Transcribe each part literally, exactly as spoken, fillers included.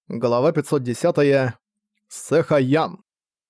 Глава пятьсот десять. Сэхаян.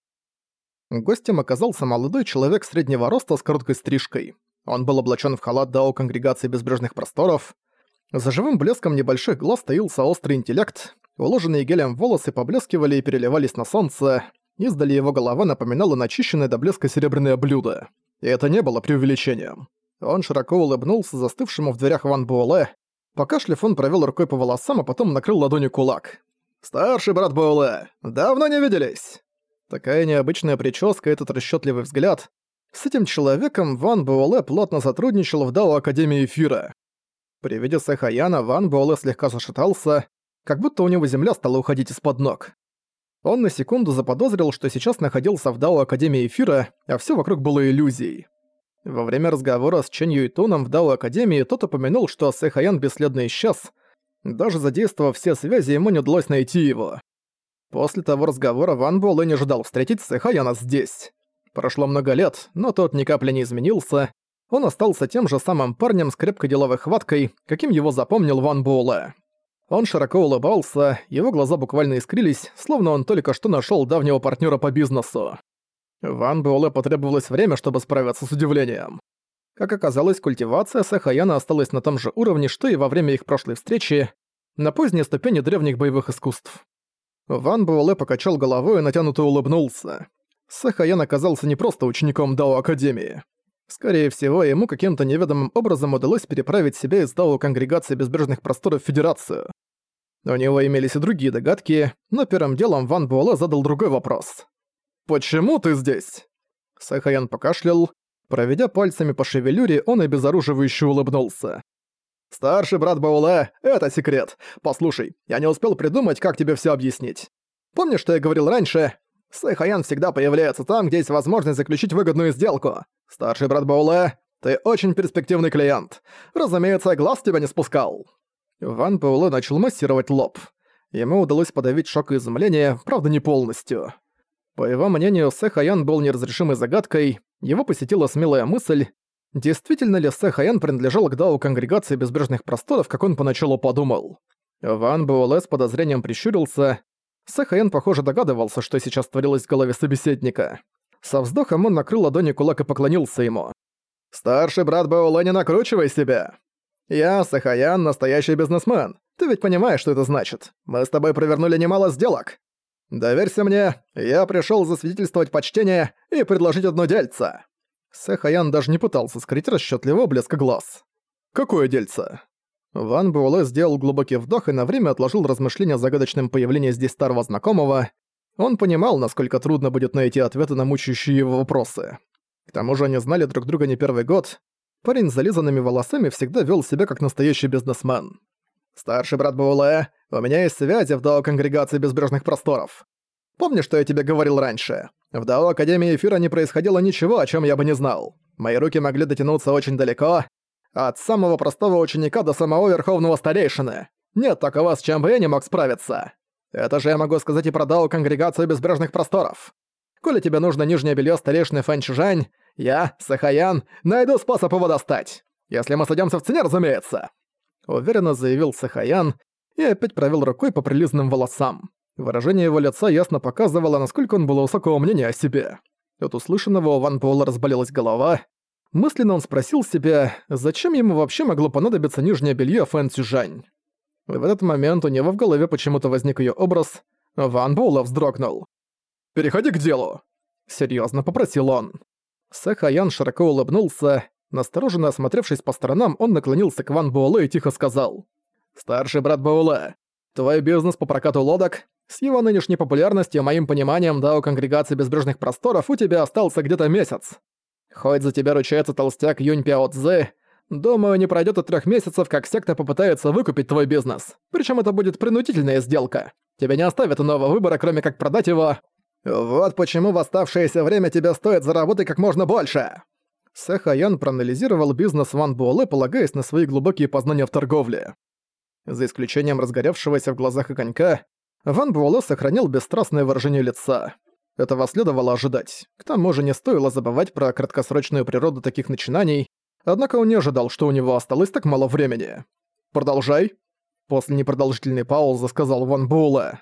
Гостем оказался молодой человек среднего роста с короткой стрижкой. Он был облачен в халат дао Конгрегации Безбрежных Просторов. За живым блеском небольших глаз таился острый интеллект, уложенные гелем волосы поблескивали и переливались на солнце, издали его голова напоминала начищенное до блеска серебряное блюдо. И это не было преувеличением. Он широко улыбнулся застывшему в дверях Ван Буэлэ. Покашляв, он провел рукой по волосам, а потом накрыл ладонью кулак. «Старший брат Буэлэ, давно не виделись!» Такая необычная прическа, этот расчётливый взгляд. С этим человеком Ван Буэлэ плотно сотрудничал в Дао Академии Эфира. При виде Сэхаяна Ван Буэлэ слегка зашатался, как будто у него земля стала уходить из-под ног. Он на секунду заподозрил, что сейчас находился в Дао Академии Эфира, а всё вокруг было иллюзией. Во время разговора с Чэнь Юйтуном в Дао Академии тот упомянул, что Сэхаян бесследно исчез. Даже задействовав все связи, ему не удалось найти его. После того разговора Ван Буэлэ не ожидал встретить Сэхаяна здесь. Прошло много лет, но тот ни капли не изменился. Он остался тем же самым парнем с крепкой деловой хваткой, каким его запомнил Ван Буэлэ. Он широко улыбался, его глаза буквально искрились, словно он только что нашёл давнего партнёра по бизнесу. Ван Буэлэ потребовалось время, чтобы справиться с удивлением. Как оказалось, культивация Сэхаяна осталась на том же уровне, что и во время их прошлой встречи, на поздней ступени древних боевых искусств. Ван Буэлэ покачал головой и натянуто улыбнулся. Сэхаян оказался не просто учеником Дао Академии. Скорее всего, ему каким-то неведомым образом удалось переправить себя из Дао Конгрегации Безбрежных Просторов в Федерацию. У него имелись и другие догадки, но первым делом Ван Буэлэ задал другой вопрос. «Почему ты здесь?» Сэхаян покашлял. Проведя пальцами по шевелюре, он обезоруживающе улыбнулся. «Старший брат Буэлэ, это секрет. Послушай, я не успел придумать, как тебе всё объяснить. Помнишь, что я говорил раньше? Сэхаян всегда появляется там, где есть возможность заключить выгодную сделку. Старший брат Буэлэ, ты очень перспективный клиент. Разумеется, я глаз с тебя не спускал». Ван Буэлэ начал массировать лоб. Ему удалось подавить шок и изумление, правда не полностью. По его мнению, Сэхаян был неразрешимой загадкой. Его посетила смелая мысль, действительно ли Сэхаян принадлежал к Дао Конгрегации Безбрежных Просторов, как он поначалу подумал. Ван Буэлэ с подозрением прищурился. Сэхаян, похоже, догадывался, что сейчас творилось в голове собеседника. Со вздохом он накрыл ладонью кулак и поклонился ему. «Старший брат Буэлэ, не накручивай себя. Я, Сэхаян, настоящий бизнесмен. Ты ведь понимаешь, что это значит. Мы с тобой провернули немало сделок. Доверься мне, я пришёл засвидетельствовать почтение и предложить одно дельце». Сэхаян даже не пытался скрыть расчётливого блеска глаз. «Какое дельце?» Ван Буэлэ сделал глубокий вдох и на время отложил размышления о загадочном появлении здесь старого знакомого. Он понимал, насколько трудно будет найти ответы на мучающие его вопросы. К тому же они знали друг друга не первый год. Парень с зализанными волосами всегда вёл себя как настоящий бизнесмен. «Старший брат Буэлэ, у меня есть связи в Дао Конгрегации Безбрежных Просторов. Помнишь, что я тебе говорил раньше? В Дао Академии Эфира не происходило ничего, о чем я бы не знал. Мои руки могли дотянуться очень далеко, от самого простого ученика до самого верховного старейшины. Нет такого, с чем бы я не мог справиться. Это же я могу сказать и про Дао Конгрегацию Безбрежных Просторов. Коли тебе нужно нижнее белье старейшины Фэн Чжань, я, Сэхаян, найду способ его достать. Если мы сойдёмся в цене, разумеется», — уверенно заявил Сэхаян и опять провел рукой по прилизанным волосам. Выражение его лица ясно показывало, насколько он был высокого мнения о себе. От услышанного у Ван Буэлэ разболелась голова. Мысленно он спросил себя, зачем ему вообще могло понадобиться нижнее белье Фэн Цзюжань. В этот момент у него в голове почему-то возник её образ. Ван Буэлэ вздрогнул. «Переходи к делу», — серьёзно попросил он. Сэхаян широко улыбнулся. Настороженно осмотревшись по сторонам, он наклонился к Ван Буэлэ и тихо сказал. «Старший брат Буэлэ, твой бизнес по прокату лодок, с его нынешней популярностью и моим пониманием Дао Конгрегации Безбрежных Просторов у тебя остался где-то месяц. Хоть за тебя ручается толстяк Юнь Пяо Цзы, думаю, не пройдёт и трёх месяцев, как секта попытается выкупить твой бизнес. Причём это будет принудительная сделка. Тебе не оставят иного выбора, кроме как продать его. Вот почему в оставшееся время тебе стоит заработать как можно больше». Сэхаян проанализировал бизнес Ван Буэлэ, полагаясь на свои глубокие познания в торговле. За исключением разгоревшегося в глазах огонька, Ван Буэлэ сохранил бесстрастное выражение лица. Этого следовало ожидать. К тому же не стоило забывать про краткосрочную природу таких начинаний, однако он не ожидал, что у него осталось так мало времени. «Продолжай», — после непродолжительной паузы сказал Ван Буэлэ.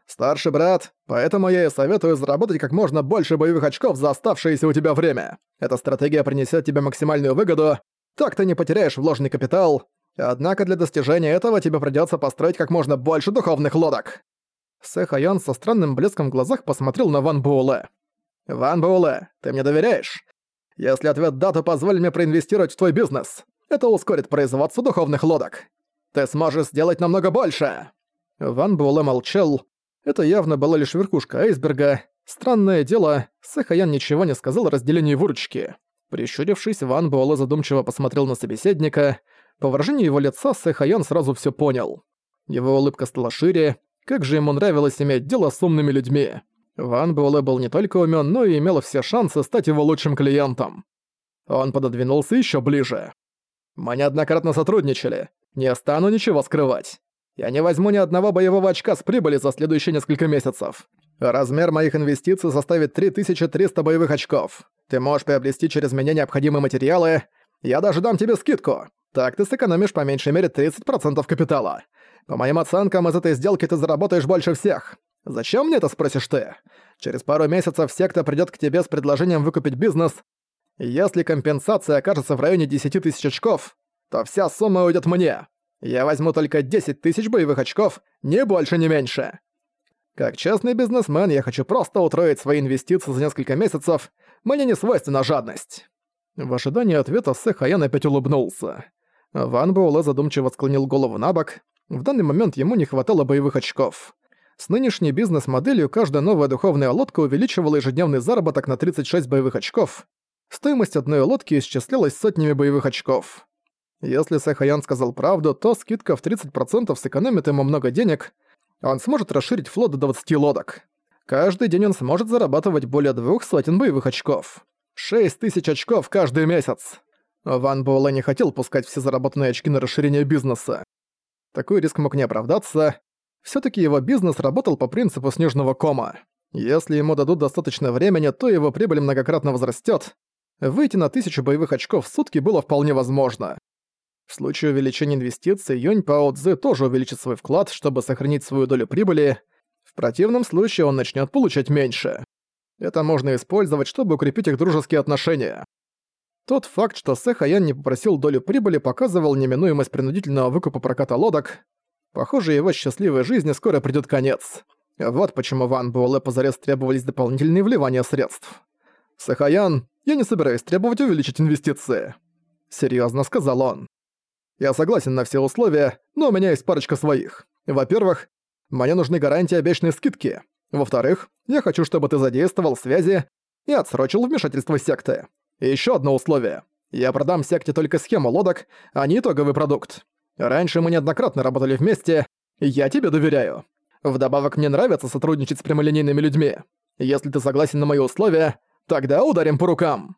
Старший брат, поэтому я и советую заработать как можно больше боевых очков за оставшееся у тебя время. Эта стратегия принесет тебе максимальную выгоду, так ты не потеряешь вложенный капитал. Однако для достижения этого тебе придется построить как можно больше духовных лодок». Сэхаян со странным блеском в глазах посмотрел на Ван Буэлэ. «Ван Буэлэ, ты мне доверяешь? Если ответ «да», то позволь мне проинвестировать в твой бизнес. Это ускорит производство духовных лодок. Ты сможешь сделать намного больше!» Ван Буэлэ молчал. Это явно была лишь верхушка айсберга. Странное дело, Сэхаян ничего не сказал о разделении выручки. Прищурившись, Ван Буэлэ задумчиво посмотрел на собеседника. По выражению его лица Сэхаян сразу всё понял. Его улыбка стала шире. Как же ему нравилось иметь дело с умными людьми. Ван Буэлэ был не только умён, но и имел все шансы стать его лучшим клиентом. Он пододвинулся ещё ближе. «Мы неоднократно сотрудничали. Не стану ничего скрывать. Я не возьму ни одного боевого очка с прибыли за следующие несколько месяцев. Размер моих инвестиций составит три тысячи триста боевых очков. Ты можешь приобрести через меня необходимые материалы. Я даже дам тебе скидку. Так ты сэкономишь по меньшей мере тридцать процентов капитала. По моим оценкам, из этой сделки ты заработаешь больше всех. Зачем мне это, спросишь ты? Через пару месяцев секта придёт к тебе с предложением выкупить бизнес. Если компенсация окажется в районе десять тысяч очков, то вся сумма уйдет мне. Я возьму только десять тысяч боевых очков, ни больше, ни меньше. Как честный бизнесмен, я хочу просто утроить свои инвестиции за несколько месяцев. Мне не свойственна жадность». В ожидании ответа Сэхаян опять улыбнулся. Ван Буэлэ задумчиво склонил голову набок. В данный момент ему не хватало боевых очков. С нынешней бизнес-моделью каждая новая духовная лодка увеличивала ежедневный заработок на тридцать шесть боевых очков. Стоимость одной лодки исчислялась сотнями боевых очков. Если Сэхаян сказал правду, то скидка в тридцать процентов сэкономит ему много денег. Он сможет расширить флот до двадцати лодок. Каждый день он сможет зарабатывать более двух сотен боевых очков. Шесть тысяч очков каждый месяц. Ван Буэлэ не хотел пускать все заработанные очки на расширение бизнеса. Такой риск мог не оправдаться. Всё-таки его бизнес работал по принципу снежного кома. Если ему дадут достаточно времени, то его прибыль многократно возрастёт. Выйти на тысячу боевых очков в сутки было вполне возможно. В случае увеличения инвестиций, Юнь Пао Цзы тоже увеличит свой вклад, чтобы сохранить свою долю прибыли. В противном случае он начнет получать меньше. Это можно использовать, чтобы укрепить их дружеские отношения. Тот факт, что Сэхаян не попросил долю прибыли, показывал неминуемость принудительного выкупа проката лодок. Похоже, его счастливой жизни скоро придёт конец. Вот почему Ван Буэлэ позарез требовались дополнительные вливания средств. «Сэхаян, я не собираюсь требовать увеличить инвестиции», — серьёзно сказал он. «Я согласен на все условия, но у меня есть парочка своих. Во-первых, мне нужны гарантии обещанной скидки. Во-вторых, я хочу, чтобы ты задействовал связи и отсрочил вмешательство секты. И ещё одно условие. Я продам секте только схему лодок, а не итоговый продукт. Раньше мы неоднократно работали вместе, и я тебе доверяю. Вдобавок мне нравится сотрудничать с прямолинейными людьми. Если ты согласен на мои условия, тогда ударим по рукам».